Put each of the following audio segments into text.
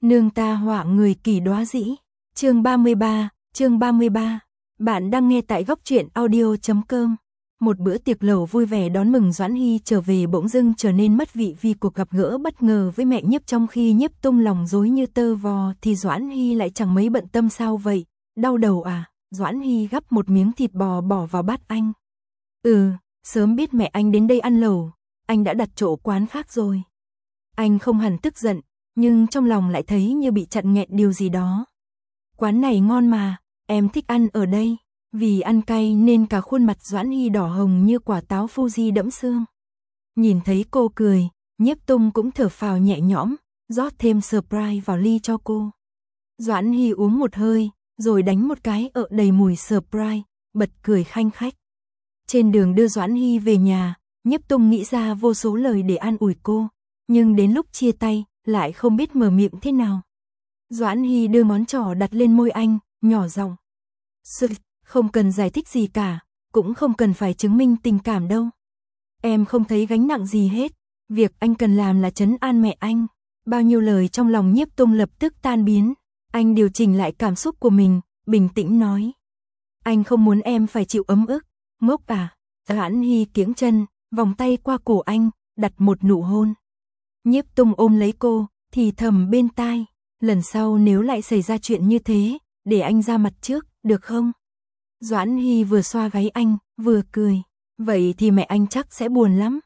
Nương ta họa người kỳ đóa dĩ. Chương 33. Bạn đang nghe tại góc truyện audio.com. Một bữa tiệc lẩu vui vẻ đón mừng Doãn Hy trở về bỗng dưng trở nên mất vị vì cuộc gặp gỡ bất ngờ với mẹ Nhiếp, trong khi Nhiếp Tung lòng rối như tơ vò thì Doãn Hy lại chẳng mấy bận tâm. Sao vậy? Đau đầu à? Doãn Hy gắp một miếng thịt bò bỏ vào bát anh. Sớm biết mẹ anh đến đây ăn lẩu, anh đã đặt chỗ quán khác rồi. Anh không hẳn tức giận, nhưng trong lòng lại thấy như bị chặn nghẹn điều gì đó. Quán này ngon mà, em thích ăn ở đây. Vì ăn cay nên cả khuôn mặt Doãn Hy đỏ hồng như quả táo Fuji đẫm sương. Nhìn thấy cô cười, Nhiếp Tung cũng thở phào nhẹ nhõm, rót thêm Sprite vào ly cho cô. Doãn Hy uống một hơi, rồi đánh một cái ợ đầy mùi Sprite, bật cười khanh khách. Trên đường đưa Doãn Hy về nhà, Nhiếp Tung nghĩ ra vô số lời để an ủi cô, nhưng đến lúc chia tay, lại không biết mở miệng thế nào. Doãn Hy đưa ngón trỏ đặt lên môi anh, nhỏ giọng. Không cần giải thích gì cả, cũng không cần phải chứng minh tình cảm đâu. Em không thấy gánh nặng gì hết, việc anh cần làm là trấn an mẹ anh. Bao nhiêu lời trong lòng Nhiếp Tung lập tức tan biến, anh điều chỉnh lại cảm xúc của mình, bình tĩnh nói. Anh không muốn em phải chịu ấm ức, ngốc à? Doãn Hy kiễng chân, vòng tay qua cổ anh, đặt một nụ hôn. Nhiếp Tung ôm lấy cô, thì thầm bên tai, lần sau nếu lại xảy ra chuyện như thế, để anh ra mặt trước, được không? Doãn Hy vừa xoa gáy anh, vừa cười. Vậy thì mẹ anh chắc sẽ buồn lắm.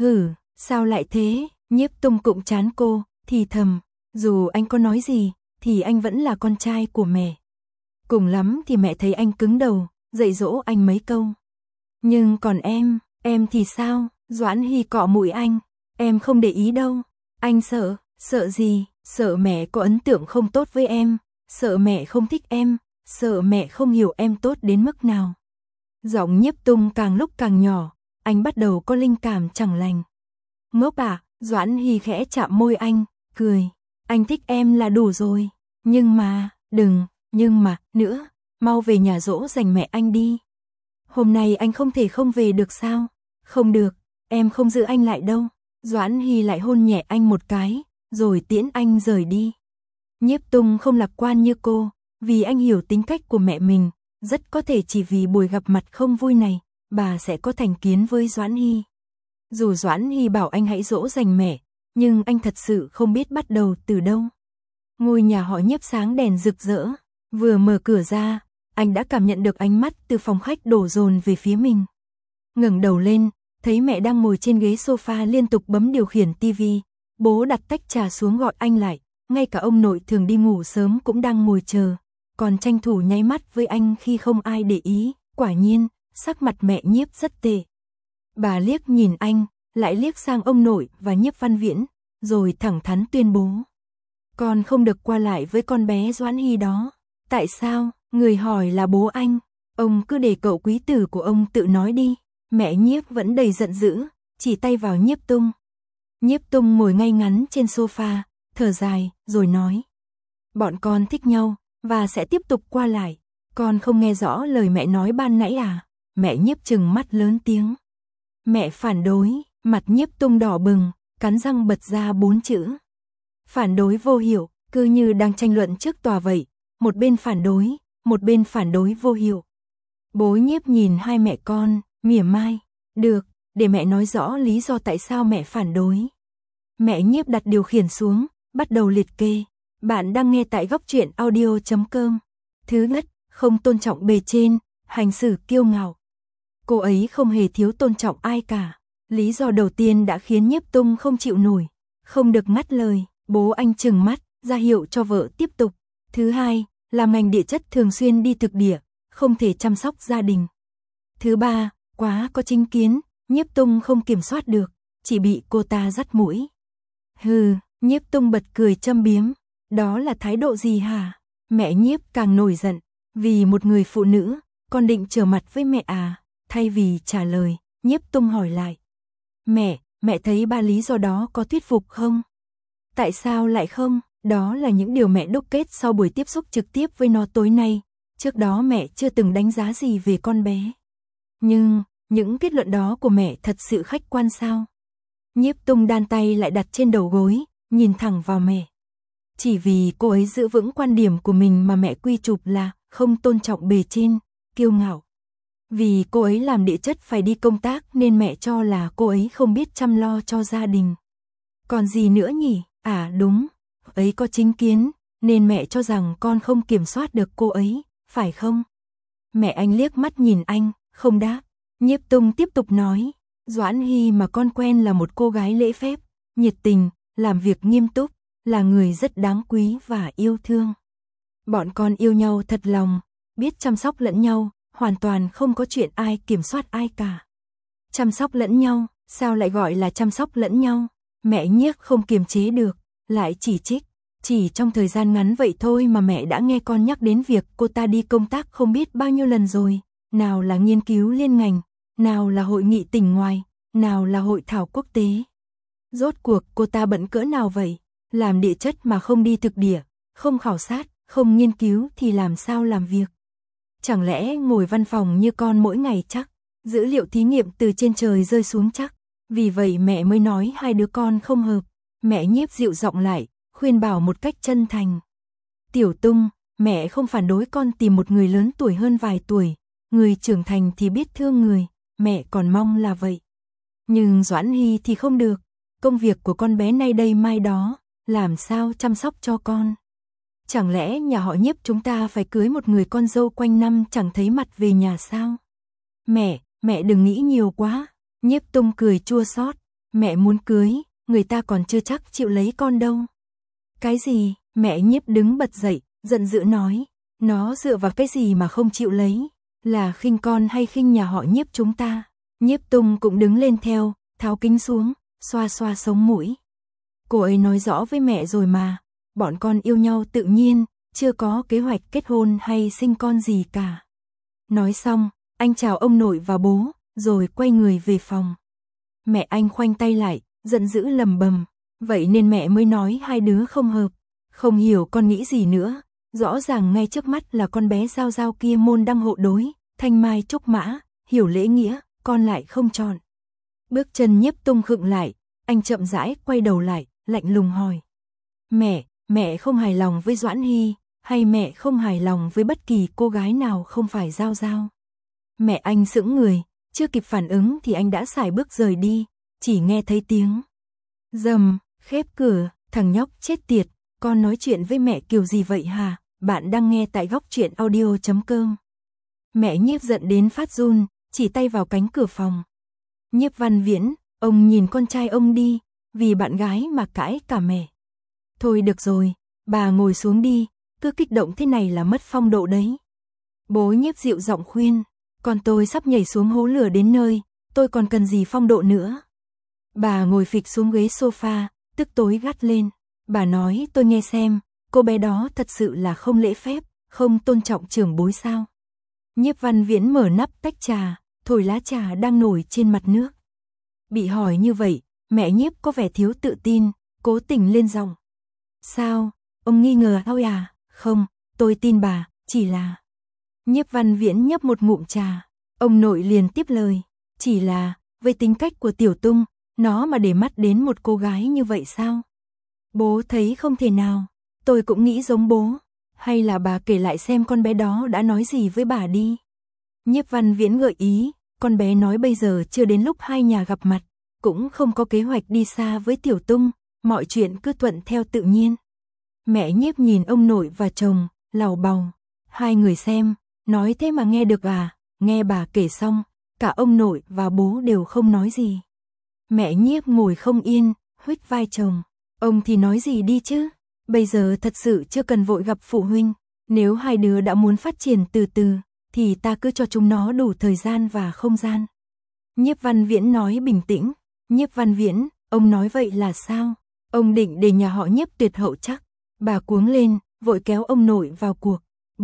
Sao lại thế? Nhiếp Tung cụm chán cô, thì thầm, dù anh có nói gì, thì anh vẫn là con trai của mẹ. Cùng lắm thì mẹ thấy anh cứng đầu, dạy dỗ anh mấy câu. Nhưng còn em thì sao? Doãn Hy cọ mũi anh, em không để ý đâu. Anh sợ gì? Sợ mẹ có ấn tượng không tốt với em, sợ mẹ không thích em, sợ mẹ không hiểu em tốt đến mức nào. Giọng Nhiếp Tung càng lúc càng nhỏ, anh bắt đầu có linh cảm chẳng lành. Ngốc à? Doãn Hy khẽ chạm môi anh, cười. Anh thích em là đủ rồi, nhưng mà, đừng, nhưng mà, nữa, mau về nhà dỗ dành mẹ anh đi. Hôm nay anh không thể không về được sao? Không được, em không giữ anh lại đâu. Doãn Hy lại hôn nhẹ anh một cái, rồi tiễn anh rời đi. Nhiếp Tung không lạc quan như cô, vì anh hiểu tính cách của mẹ mình, rất có thể chỉ vì buổi gặp mặt không vui này, bà sẽ có thành kiến với Doãn Hy. Dù Doãn Hy bảo anh hãy dỗ dành mẹ, nhưng anh thật sự không biết bắt đầu từ đâu. Ngôi nhà họ Nhiếp sáng đèn rực rỡ, vừa mở cửa ra, anh đã cảm nhận được ánh mắt từ phòng khách đổ dồn về phía mình. Ngẩng đầu lên, thấy mẹ đang ngồi trên ghế sofa liên tục bấm điều khiển tivi. Bố đặt tách trà xuống gọi anh lại, ngay cả ông nội thường đi ngủ sớm cũng đang ngồi chờ, còn tranh thủ nháy mắt với anh khi không ai để ý. Quả nhiên, sắc mặt mẹ Nhiếp rất tệ. Bà liếc nhìn anh, lại liếc sang ông nội và Nhiếp Văn Viễn, rồi thẳng thắn tuyên bố. Con không được qua lại với con bé Doãn Hy đó. Tại sao? Người hỏi là bố anh. Ông cứ để cậu quý tử của ông tự nói đi. Mẹ Nhiếp vẫn đầy giận dữ, chỉ tay vào Nhiếp Tung. Nhiếp Tung ngồi ngay ngắn trên sofa, thở dài, rồi nói. Bọn con thích nhau, và sẽ tiếp tục qua lại. Con không nghe rõ lời mẹ nói ban nãy à? Mẹ Nhiếp trừng mắt lớn tiếng. Mẹ phản đối, mặt Nhiếp Tung đỏ bừng, cắn răng bật ra 4 chữ. Phản đối vô hiệu, cứ như đang tranh luận trước tòa vậy. Một bên phản đối vô hiệu. Bố Nhiếp nhìn hai mẹ con, mỉa mai. Được, để mẹ nói rõ lý do tại sao mẹ phản đối. Mẹ Nhiếp đặt điều khiển xuống, bắt đầu liệt kê. Bạn đang nghe tại góc truyện audio.com. Thứ nhất, không tôn trọng bề trên, hành xử kiêu ngạo. Cô ấy không hề thiếu tôn trọng ai cả. Lý do đầu tiên đã khiến Nhiếp Tung không chịu nổi. Không được ngắt lời, bố anh trừng mắt, ra hiệu cho vợ tiếp tục. Thứ hai, làm ngành địa chất thường xuyên đi thực địa, không thể chăm sóc gia đình. Thứ ba, quá có chính kiến, Nhiếp Tung không kiểm soát được, chỉ bị cô ta dắt mũi. Nhiếp Tung bật cười châm biếm. Đó là thái độ gì hả? Mẹ Nhiếp càng nổi giận, vì một người phụ nữ, con định trở mặt với mẹ à? Thay vì trả lời, Nhiếp Tung hỏi lại. Mẹ thấy ba lý do đó có thuyết phục không? Tại sao lại không? Đó là những điều mẹ đúc kết sau buổi tiếp xúc trực tiếp với nó tối nay. Trước đó mẹ chưa từng đánh giá gì về con bé. Nhưng, những kết luận đó của mẹ thật sự khách quan sao? Nhiếp Tung đan tay lại đặt trên đầu gối, nhìn thẳng vào mẹ. Chỉ vì cô ấy giữ vững quan điểm của mình mà mẹ quy chụp là không tôn trọng bề trên, kiêu ngạo. Vì cô ấy làm địa chất phải đi công tác nên mẹ cho là cô ấy không biết chăm lo cho gia đình. Còn gì nữa nhỉ? À đúng, ấy có chính kiến, nên mẹ cho rằng con không kiểm soát được cô ấy, phải không? Mẹ anh liếc mắt nhìn anh, không đáp. Nhiếp Tung tiếp tục nói, Doãn Hy mà con quen là một cô gái lễ phép, nhiệt tình, làm việc nghiêm túc, là người rất đáng quý và yêu thương. Bọn con yêu nhau thật lòng, biết chăm sóc lẫn nhau, hoàn toàn không có chuyện ai kiểm soát ai cả. Chăm sóc lẫn nhau, sao lại gọi là chăm sóc lẫn nhau? Mẹ Nhiếc không kiềm chế được, lại chỉ trích. Chỉ trong thời gian ngắn vậy thôi mà mẹ đã nghe con nhắc đến việc cô ta đi công tác không biết bao nhiêu lần rồi. Nào là nghiên cứu liên ngành, nào là hội nghị tỉnh ngoài, nào là hội thảo quốc tế. Rốt cuộc cô ta bận cỡ nào vậy? Làm địa chất mà không đi thực địa, không khảo sát, không nghiên cứu thì làm sao làm việc? Chẳng lẽ ngồi văn phòng như con mỗi ngày chắc? Dữ liệu thí nghiệm từ trên trời rơi xuống chắc? Vì vậy mẹ mới nói hai đứa con không hợp. Mẹ Nhiếp dịu giọng lại, khuyên bảo một cách chân thành. Tiểu Tung, mẹ không phản đối con tìm một người lớn tuổi hơn vài tuổi. Người trưởng thành thì biết thương người, mẹ còn mong là vậy. Nhưng Doãn Hy thì không được. Công việc của con bé nay đây mai đó, làm sao chăm sóc cho con? Chẳng lẽ nhà họ Nhiếp chúng ta phải cưới một người con dâu quanh năm chẳng thấy mặt về nhà sao? Mẹ đừng nghĩ nhiều quá. Nhiếp Tung cười chua xót. Mẹ muốn cưới, người ta còn chưa chắc chịu lấy con đâu. Cái gì? Mẹ Nhiếp đứng bật dậy, giận dữ nói. Nó dựa vào cái gì mà không chịu lấy? Là khinh con hay khinh nhà họ Nhiếp chúng ta? Nhiếp Tung cũng đứng lên theo, tháo kính xuống, xoa xoa sống mũi. Cô ấy nói rõ với mẹ rồi mà, bọn con yêu nhau tự nhiên, chưa có kế hoạch kết hôn hay sinh con gì cả. Nói xong, anh chào ông nội và bố, rồi quay người về phòng. Mẹ anh khoanh tay lại, giận dữ lầm bầm, vậy nên mẹ mới nói hai đứa không hợp. Không hiểu con nghĩ gì nữa, rõ ràng ngay trước mắt là con bé Giao Giao kia môn đăng hộ đối, thanh mai trúc mã, hiểu lễ nghĩa, con lại không chọn. Bước chân Nhiếp Tung khựng lại, anh chậm rãi quay đầu lại, lạnh lùng hỏi. Mẹ không hài lòng với Doãn Hy, hay mẹ không hài lòng với bất kỳ cô gái nào không phải Giao Giao? Mẹ anh sững người, chưa kịp phản ứng thì anh đã sải bước rời đi, chỉ nghe thấy tiếng rầm, khép cửa, thằng nhóc chết tiệt, con nói chuyện với mẹ kiểu gì vậy hả? Bạn đang nghe tại Góc Truyện Audio.com. Mẹ Nhiếp giận đến phát run, chỉ tay vào cánh cửa phòng. Nhiếp Văn Viễn, ông nhìn con trai ông đi, vì bạn gái mà cãi cả mẹ. Thôi được rồi, bà ngồi xuống đi, cứ kích động thế này là mất phong độ đấy. Bố Nhiếp dịu giọng khuyên, con tôi sắp nhảy xuống hố lửa đến nơi, tôi còn cần gì phong độ nữa. Bà ngồi phịch xuống ghế sofa, tức tối gắt lên. Bà nói tôi nghe xem, cô bé đó thật sự là không lễ phép, không tôn trọng trưởng bối sao. Nhiếp Văn Viễn mở nắp tách trà, thổi lá trà đang nổi trên mặt nước. Bị hỏi như vậy, mẹ Nhiếp có vẻ thiếu tự tin, cố tình lên giọng. Sao, ông nghi ngờ thôi à? Không, tôi tin bà, chỉ là... Nhiếp Văn Viễn nhấp một ngụm trà, ông nội liền tiếp lời. Chỉ là, với tính cách của Tiểu Tung, nó mà để mắt đến một cô gái như vậy sao? Bố thấy không thể nào, tôi cũng nghĩ giống bố. Hay là bà kể lại xem con bé đó đã nói gì với bà đi. Nhiếp Văn Viễn gợi ý, con bé nói bây giờ chưa đến lúc hai nhà gặp mặt, cũng không có kế hoạch đi xa với Tiểu Tung, mọi chuyện cứ thuận theo tự nhiên. Mẹ Nhiếp nhìn ông nội và chồng, lầu bầu. Hai người xem, nói thế mà nghe được à? Nghe bà kể xong, cả ông nội và bố đều không nói gì. Mẹ Nhiếp ngồi không yên, huých vai chồng. Ông thì nói gì đi chứ? Bây giờ thật sự chưa cần vội gặp phụ huynh. Nếu hai đứa đã muốn phát triển từ từ, thì ta cứ cho chúng nó đủ thời gian và không gian. Nhiếp Văn Viễn nói bình tĩnh. Nhiếp Văn Viễn, ông nói vậy là sao? Ông định để nhà họ Nhiếp tuyệt hậu chắc? Bà cuống lên, vội kéo ông nội vào cuộc.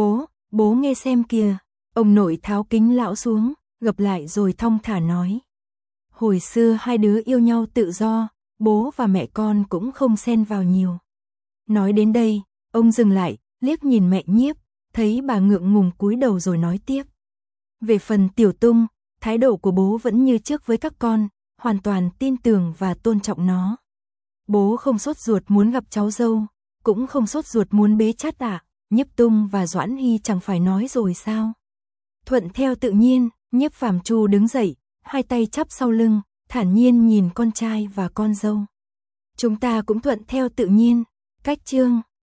Bố nghe xem kìa. Ông nội tháo kính lão xuống, gập lại rồi thong thả nói. Hồi xưa hai đứa yêu nhau tự do, bố và mẹ con cũng không xen vào nhiều. Nói đến đây, ông dừng lại, liếc nhìn mẹ Nhiếp, thấy bà ngượng ngùng cúi đầu rồi nói tiếp. Về phần Tiểu Tung, thái độ của bố vẫn như trước với các con, hoàn toàn tin tưởng và tôn trọng nó. Bố không sốt ruột muốn gặp cháu dâu, cũng không sốt ruột muốn bế chát à, Nhiếp Tung và Doãn Hy chẳng phải nói rồi sao. Thuận theo tự nhiên, Nhiếp Phàm Chu đứng dậy, hai tay chắp sau lưng, thản nhiên nhìn con trai và con dâu. Chúng ta cũng thuận theo tự nhiên, cách chương